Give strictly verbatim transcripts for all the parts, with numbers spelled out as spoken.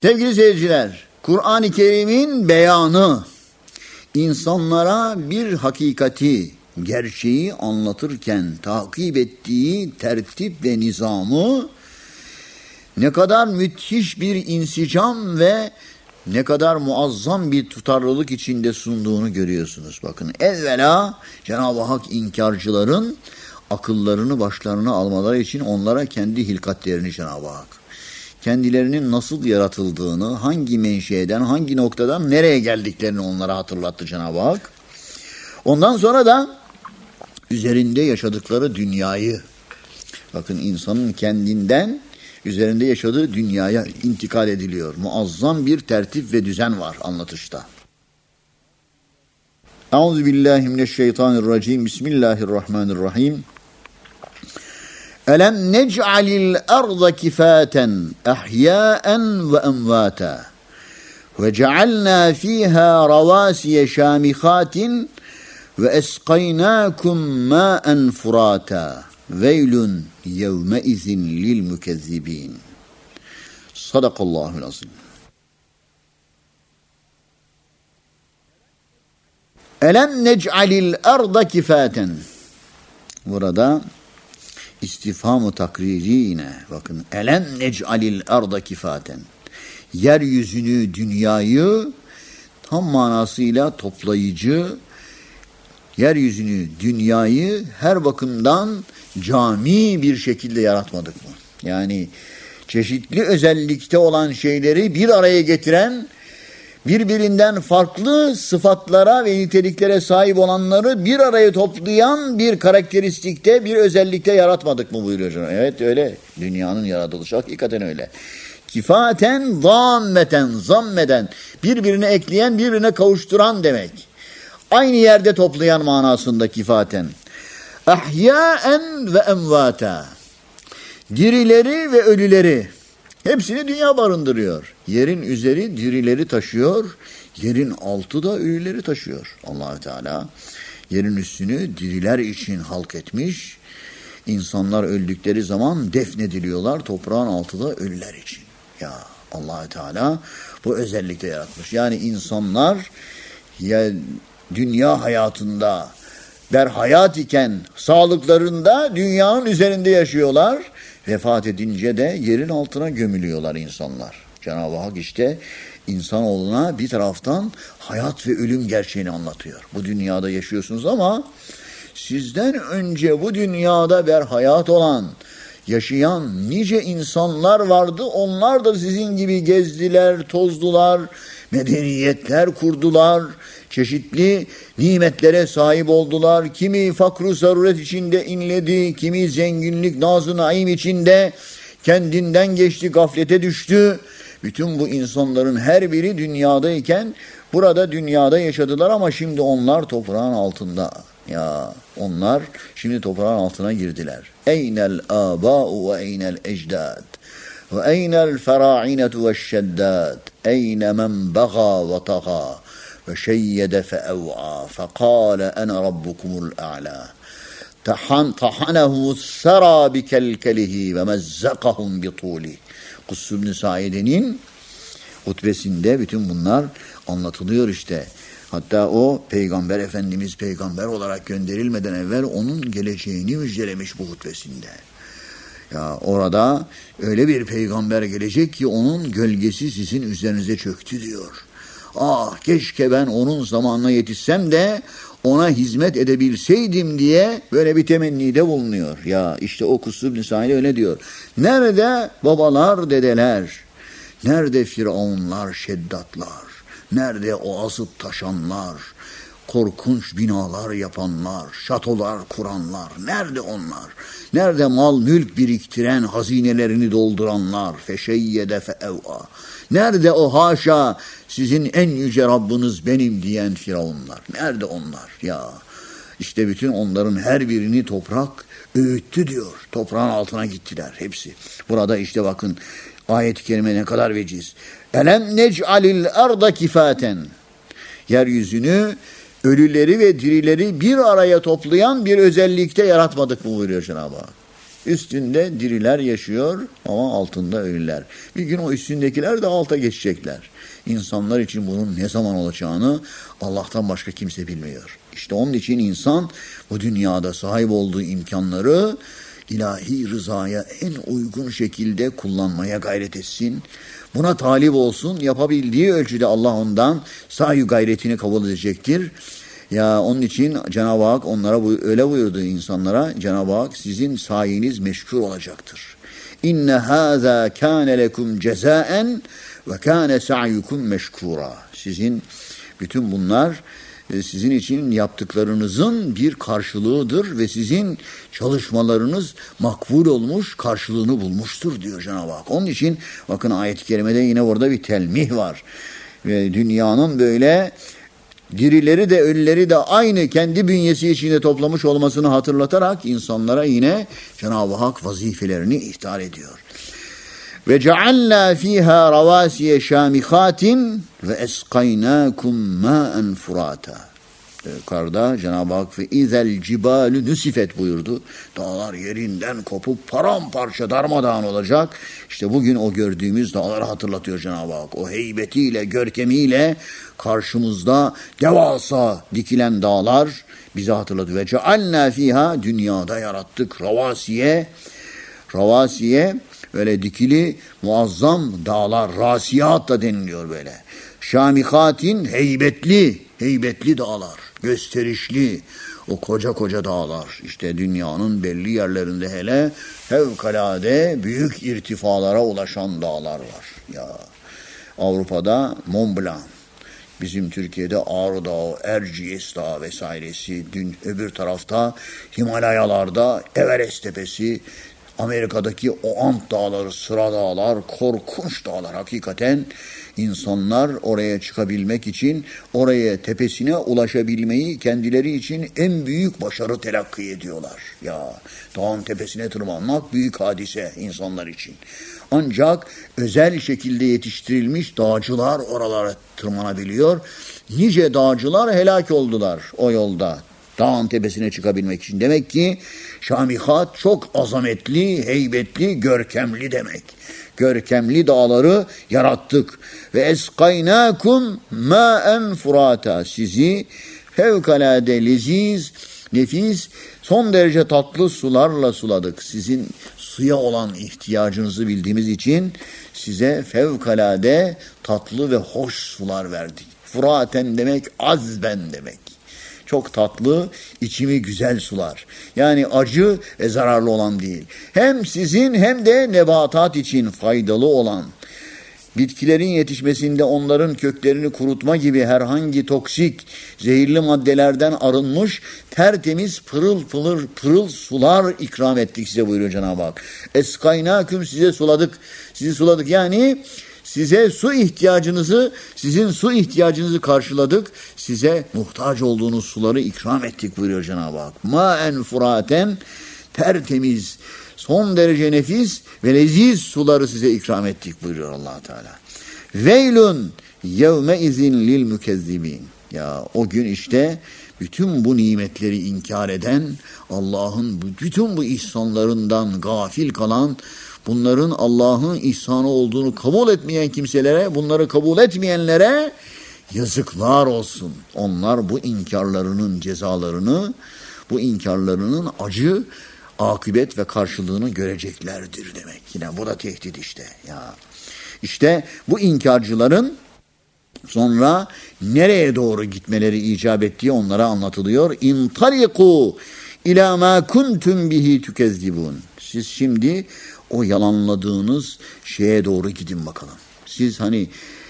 Sevgili seyirciler, Kur'an-ı Kerim'in beyanı insanlara bir hakikati, gerçeği anlatırken takip ettiği tertip ve nizamı ne kadar müthiş bir insicam ve ne kadar muazzam bir tutarlılık içinde sunduğunu görüyorsunuz. Bakın, evvela Cenab-ı Hak inkarcıların akıllarını başlarına almaları için onlara kendi hilkatlerini Cenab-ı Hak, kendilerinin nasıl yaratıldığını, hangi menşeeden, hangi noktadan nereye geldiklerini onlara hatırlattı Cenab-ı Hak. Ondan sonra da üzerinde yaşadıkları dünyayı, bakın insanın kendinden üzerinde yaşadığı dünyaya intikal ediliyor. Muazzam bir tertip ve düzen var anlatışta. Euzubillahimineşşeytanirracim. Bismillahirrahmanirrahim. Elem nec'alil arda kifaten ahya'en ve emvata ve cealna fiha ravasiye şamihatin ve esqaynâkum mâen furâta veylun yevmeizin lil mükezzibin. Sadakallahul azim. Elem nec'alil arda kifaten. Burada istifham-ı takriri yine. Bakın, elem nec'alil arda kifaten. Yeryüzünü, dünyayı tam manasıyla toplayıcı, yeryüzünü, dünyayı her bakımdan cami bir şekilde yaratmadık mı? Yani çeşitli özellikte olan şeyleri bir araya getiren, birbirinden farklı sıfatlara ve niteliklere sahip olanları bir araya toplayan bir karakteristikte, bir özellikte yaratmadık mı buyuruyor canım. Evet, öyle. Dünyanın yaratılışı hakikaten öyle. Kifaten, zammeten, zammeden, birbirine ekleyen, birbirine kavuşturan demek. Aynı yerde toplayan manasında kifaten. Ahyâen ve emvâta. Dirileri ve ölüleri. Hepsini dünya barındırıyor. Yerin üzeri dirileri taşıyor. Yerin altı da ölüleri taşıyor. Allah-u Teala yerin üstünü diriler için halk etmiş. İnsanlar öldükleri zaman defnediliyorlar. Toprağın altı da ölüler için. Ya Allah-u Teala bu özellikle yaratmış. Yani insanlar ya dünya hayatında berhayat iken sağlıklarında dünyanın üzerinde yaşıyorlar. Vefat edince de yerin altına gömülüyorlar insanlar. Cenab-ı Hak işte insanoğluna bir taraftan hayat ve ölüm gerçeğini anlatıyor. Bu dünyada yaşıyorsunuz ama sizden önce bu dünyada berhayat olan, yaşayan nice insanlar vardı. Onlar da sizin gibi gezdiler, tozdular, medeniyetler kurdular, çeşitli nimetlere sahip oldular. Kimi fakru zaruret içinde inledi, kimi zenginlik, naz-ı naim içinde kendinden geçti, gaflete düştü. Bütün bu insanların her biri dünyadayken burada dünyada yaşadılar ama şimdi onlar toprağın altında. Ya onlar şimdi toprağın altına girdiler. Eynel âbâ'u ve eynel ecdâd ve eynel ferâ'inetu ve şeddâd eyne men bagâ ve tagâ ve şeyyede feev'a fekâle ene rabbukumul a'lâ tahanehu sera bikelkelihi ve mezzakahum bitûlih. Kuss ibn Saide'nin hutbesinde bütün bunlar anlatılıyor işte. Hatta o Peygamber Efendimiz peygamber olarak gönderilmeden evvel onun geleceğini müjdelemiş bu hutbesinde. Ya orada öyle bir peygamber gelecek ki onun gölgesi sizin üzerinize çöktü diyor. Ah, keşke ben onun zamanına yetişsem de ona hizmet edebilseydim diye böyle bir temennide bulunuyor. Ya işte o Kusur Nisa'yla öyle diyor. Nerede babalar, dedeler? Nerede firavunlar, şeddatlar? Nerede o azıp taşanlar? Korkunç binalar yapanlar, şatolar kuranlar? Nerede onlar? Nerede mal mülk biriktiren, hazinelerini dolduranlar? Feşeyyede feev'a. Nerede o haşa sizin en yüce Rabbiniz benim diyen firavunlar? Nerede onlar? Ya işte bütün onların her birini toprak öğüttü diyor. Toprağın altına gittiler hepsi. Burada işte bakın ayet-i kerime ne kadar veciz. Elem nec'alil arda kifaten. Yeryüzünü, ölüleri ve dirileri bir araya toplayan bir özellikte yaratmadık mı buyuruyor Cenab-ı Hak. Üstünde diriler yaşıyor ama altında ölüler. Bir gün o üstündekiler de alta geçecekler. İnsanlar için bunun ne zaman olacağını Allah'tan başka kimse bilmiyor. İşte onun için insan bu dünyada sahip olduğu imkanları ilahi rızaya en uygun şekilde kullanmaya gayret etsin. Buna talip olsun. Yapabildiği ölçüde Allah ondan sahi gayretini kabul edecektir. Ya onun için Cenab-ı Hak onlara bu, öyle buyurdu insanlara. Cenab-ı Hak sizin sayeniz meşgul olacaktır. İnne hâzâ kâne lekum cezâen ve kâne sa'yukum meşkûrâ. Sizin bütün bunlar sizin için yaptıklarınızın bir karşılığıdır ve sizin çalışmalarınız makbul olmuş, karşılığını bulmuştur diyor Cenab-ı Hak. Onun için bakın ayet-i kerimede yine orada bir telmih var. Ve dünyanın böyle dirileri de ölüleri de aynı kendi bünyesi içinde toplamış olmasını hatırlatarak insanlara yine Cenab-ı Hak vazifelerini ihtar ediyor. Ve cealna fiha ravasiye şamikatin ve esqaynakum ma'en furata. Yukarıda Cenab-ı Hak ve izel cibalu nusifet buyurdu. Dağlar yerinden kopup paramparça darmadağın olacak. İşte bugün o gördüğümüz dağları hatırlatıyor Cenab-ı Hak. O heybetiyle, görkemiyle karşımızda devasa dikilen dağlar bizi hatırlatıyor. Ve cealna fiha dünyada yarattık ravasiye. Ravasiye öyle dikili muazzam dağlar, rasiyat da deniliyor böyle. Şamikatin heybetli, heybetli dağlar, gösterişli o koca koca dağlar. İşte dünyanın belli yerlerinde hele fevkalade büyük irtifalara ulaşan dağlar var. Ya Avrupa'da Mont Blanc, bizim Türkiye'de Ağrı Dağı, Erciyes Dağı vesairesi, dün öbür tarafta Himalayalarda Everest Tepesi, Amerika'daki o Ant Dağları, Sıra Dağlar, korkunç dağlar. Hakikaten insanlar oraya çıkabilmek için, oraya tepesine ulaşabilmeyi kendileri için en büyük başarı telakki ediyorlar. Ya dağın tepesine tırmanmak büyük hadise insanlar için. Ancak özel şekilde yetiştirilmiş dağcılar oralara tırmanabiliyor. Nice dağcılar helak oldular o yolda. Dağın tepesine çıkabilmek için. Demek ki şamihat çok azametli, heybetli, görkemli demek. Görkemli dağları yarattık. Ve eskaynakum ma'en furata. Sizi fevkalade leziz, nefis, son derece tatlı sularla suladık. Sizin suya olan ihtiyacınızı bildiğimiz için size fevkalade tatlı ve hoş sular verdik. Furaten demek azben demek. Çok tatlı, içimi güzel sular. Yani acı ve zararlı olan değil. Hem sizin hem de nebatat için faydalı olan, bitkilerin yetişmesinde onların köklerini kurutma gibi herhangi toksik, zehirli maddelerden arınmış, tertemiz, pırıl pırıl, pırıl sular ikram ettik size buyuruyor Cenab-ı Hak. Eskaynaküm size suladık, sizi suladık yani size su ihtiyacınızı, sizin su ihtiyacınızı karşıladık. Size muhtaç olduğunuz suları ikram ettik buyuruyor Cenab-ı Hak. Ma'en furaten, tertemiz, son derece nefis ve leziz suları size ikram ettik buyuruyor Allah Teala. Veylun yevme izin lil mükezzibin. Ya o gün işte bütün bu nimetleri inkar eden, Allah'ın bütün bu ihsanlarından gafil kalan, bunların Allah'ın ihsanı olduğunu kabul etmeyen kimselere, bunları kabul etmeyenlere yazıklar olsun. Onlar bu inkarlarının cezalarını, bu inkarlarının acı akıbet ve karşılığını göreceklerdir demek. Yine bu da tehdit işte. Ya işte bu inkarcıların sonra nereye doğru gitmeleri icap ettiği onlara anlatılıyor. İntariku ila ma kuntum bihi tukezzibun. Siz şimdi o yalanladığınız şeye doğru gidin bakalım. Siz hani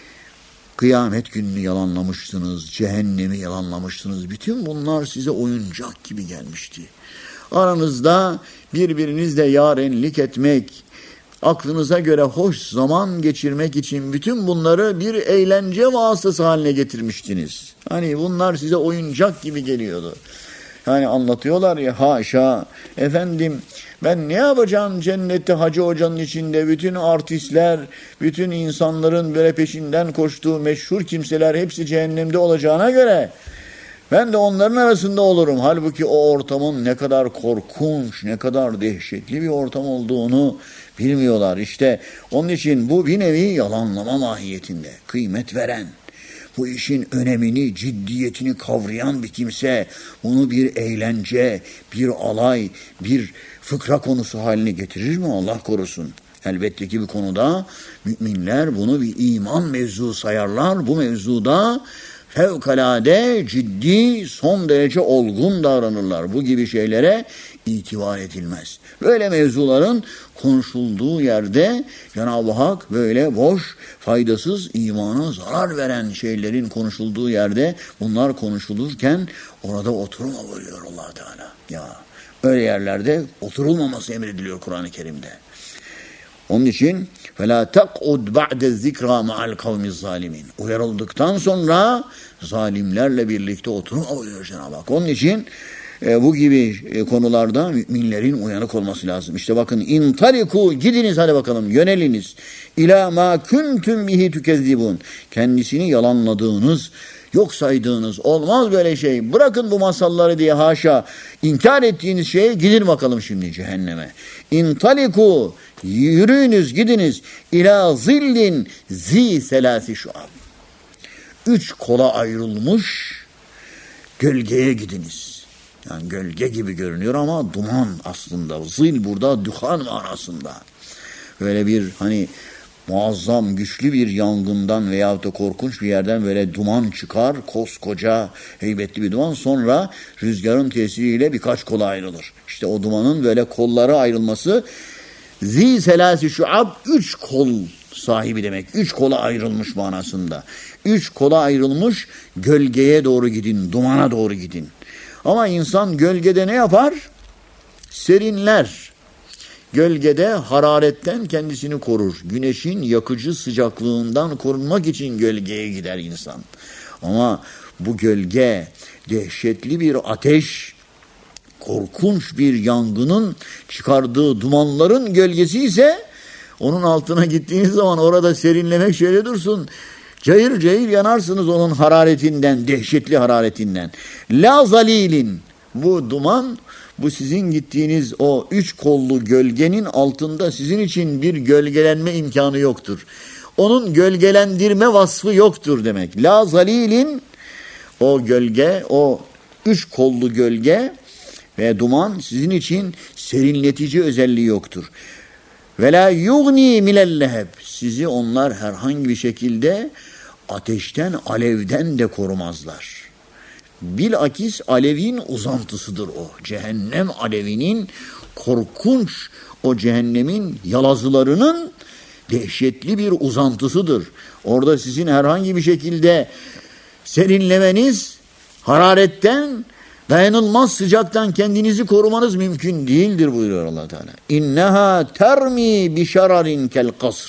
kıyamet gününü yalanlamıştınız, cehennemi yalanlamıştınız. Bütün bunlar size oyuncak gibi gelmişti. Aranızda birbirinizle yarenlik etmek, aklınıza göre hoş zaman geçirmek için bütün bunları bir eğlence vasıtası haline getirmiştiniz. Hani bunlar size oyuncak gibi geliyordu. Yani anlatıyorlar ya, haşa efendim ben ne yapacağım cennette Hacı Hoca'nın içinde, bütün artistler, bütün insanların böyle peşinden koştuğu meşhur kimseler hepsi cehennemde olacağına göre Ben de onların arasında olurum. Halbuki o ortamın ne kadar korkunç, ne kadar dehşetli bir ortam olduğunu bilmiyorlar. İşte onun için bu bir nevi yalanlama mahiyetinde. Kıymet veren, bu işin önemini, ciddiyetini kavrayan bir kimse bunu bir eğlence, bir alay, bir fıkra konusu haline getirir mi? Allah korusun. Elbette ki bir konuda müminler bunu bir iman mevzu sayarlar. Bu mevzuda fevkalade ciddi, son derece olgun davranırlar. Bu gibi şeylere itibar edilmez. Böyle mevzuların konuşulduğu yerde Cenab-ı Hak böyle boş, faydasız, imana zarar veren şeylerin konuşulduğu yerde bunlar konuşulurken orada oturma buyuruyor Allah Teala. Ya öyle yerlerde oturulmaması emrediliyor Kur'an-ı Kerim'de. Onun için فَلَا تَقْعُدْ بَعْدَ الذِّكْرَى مَعَ الْقَوْمِ الظَّالِمِينَ uyarıldıktan sonra zalimlerle birlikte oturma buyuruyor Cenab-ı Hak. Onun için e, bu gibi e, konularda müminlerin uyanık olması lazım. İşte bakın intaliku gidiniz hadi bakalım yöneliniz. İlâ mâ kuntum bihi tükezzibun. Kendisini yalanladığınız, yok saydığınız olmaz böyle şey. Bırakın bu masalları diye haşa inkar ettiğiniz şeye gidin bakalım şimdi cehenneme. İntaliku yürüyünüz gidiniz ila zillin zi selasi şuab. Üç kola ayrılmış gölgeye gidiniz. Yani gölge gibi görünüyor ama duman aslında. Zil burada duhan manasında. Böyle bir hani muazzam güçlü bir yangından veyahut da korkunç bir yerden böyle duman çıkar. Koskoca heybetli bir duman. Sonra rüzgarın tesiriyle birkaç kola ayrılır. İşte o dumanın böyle kolları ayrılması zi selasi şuab üç kol sahibi demek. Üç kola ayrılmış manasında. Üç kola ayrılmış gölgeye doğru gidin. Dumana doğru gidin. Ama insan gölgede ne yapar? Serinler. Gölgede hararetten kendisini korur. Güneşin yakıcı sıcaklığından korunmak için gölgeye gider insan. Ama bu gölge dehşetli bir ateş, korkunç bir yangının çıkardığı dumanların gölgesi ise onun altına gittiğiniz zaman orada serinlemek şöyle dursun. Cayır cayır yanarsınız onun hararetinden, dehşetli hararetinden. La zalilin, bu duman, bu sizin gittiğiniz o üç kollu gölgenin altında sizin için bir gölgelenme imkanı yoktur. Onun gölgelendirme vasfı yoktur demek. La zalilin, o gölge, o üç kollu gölge ve duman sizin için serinletici özelliği yoktur. Ve la yugni minel-leheb, sizi onlar herhangi bir şekilde ateşten, alevden de korumazlar. Bilakis alevin uzantısıdır o. Cehennem alevinin korkunç, o cehennemin yalazılarının dehşetli bir uzantısıdır. Orada sizin herhangi bir şekilde serinlemeniz, hararetten, dayanılmaz sıcaktan kendinizi korumanız mümkün değildir buyuruyor Allah Teala. İnneha termi bi şararin kel kasr.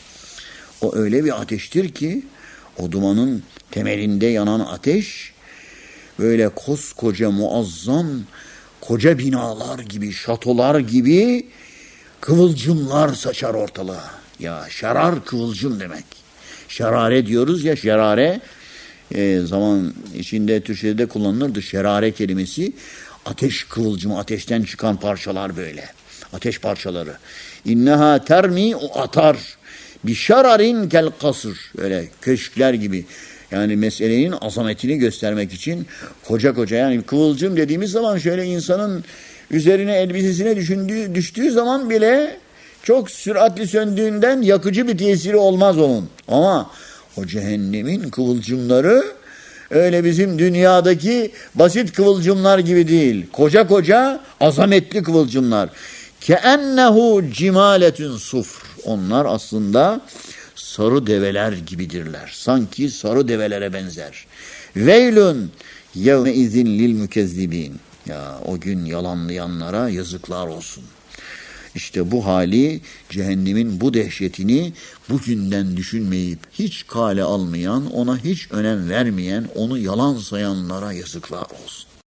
O öyle bir ateştir ki o dumanın temelinde yanan ateş böyle koskoca muazzam koca binalar gibi, şatolar gibi kıvılcımlar saçar ortalığa. Ya şarar kıvılcım demek. Şarare diyoruz ya, şarare e, zaman içinde Türkçe'de kullanılırdı. Şerare kelimesi ateş kıvılcımı, ateşten çıkan parçalar böyle. Ateş parçaları. İnneha termi, o atar. Bir şararin kel kasır. Öyle köşkler gibi. Yani meselenin azametini göstermek için koca koca, yani kıvılcım dediğimiz zaman şöyle insanın üzerine elbisesine düşündüğü, düştüğü zaman bile çok süratli söndüğünden yakıcı bir tesiri olmaz onun. Ama o cehennemin kıvılcımları öyle bizim dünyadaki basit kıvılcımlar gibi değil. Koca koca azametli kıvılcımlar. Keennehu cimaletun sufr. Onlar aslında sarı develer gibidirler. Sanki sarı develere benzer. Veylün yevme izin lil mükezzibin. Ya o gün yalanlayanlara yazıklar olsun. İşte bu hali, cehennemin bu dehşetini bugünden düşünmeyip hiç kale almayan, ona hiç önem vermeyen, onu yalan sayanlara yazıklar olsun.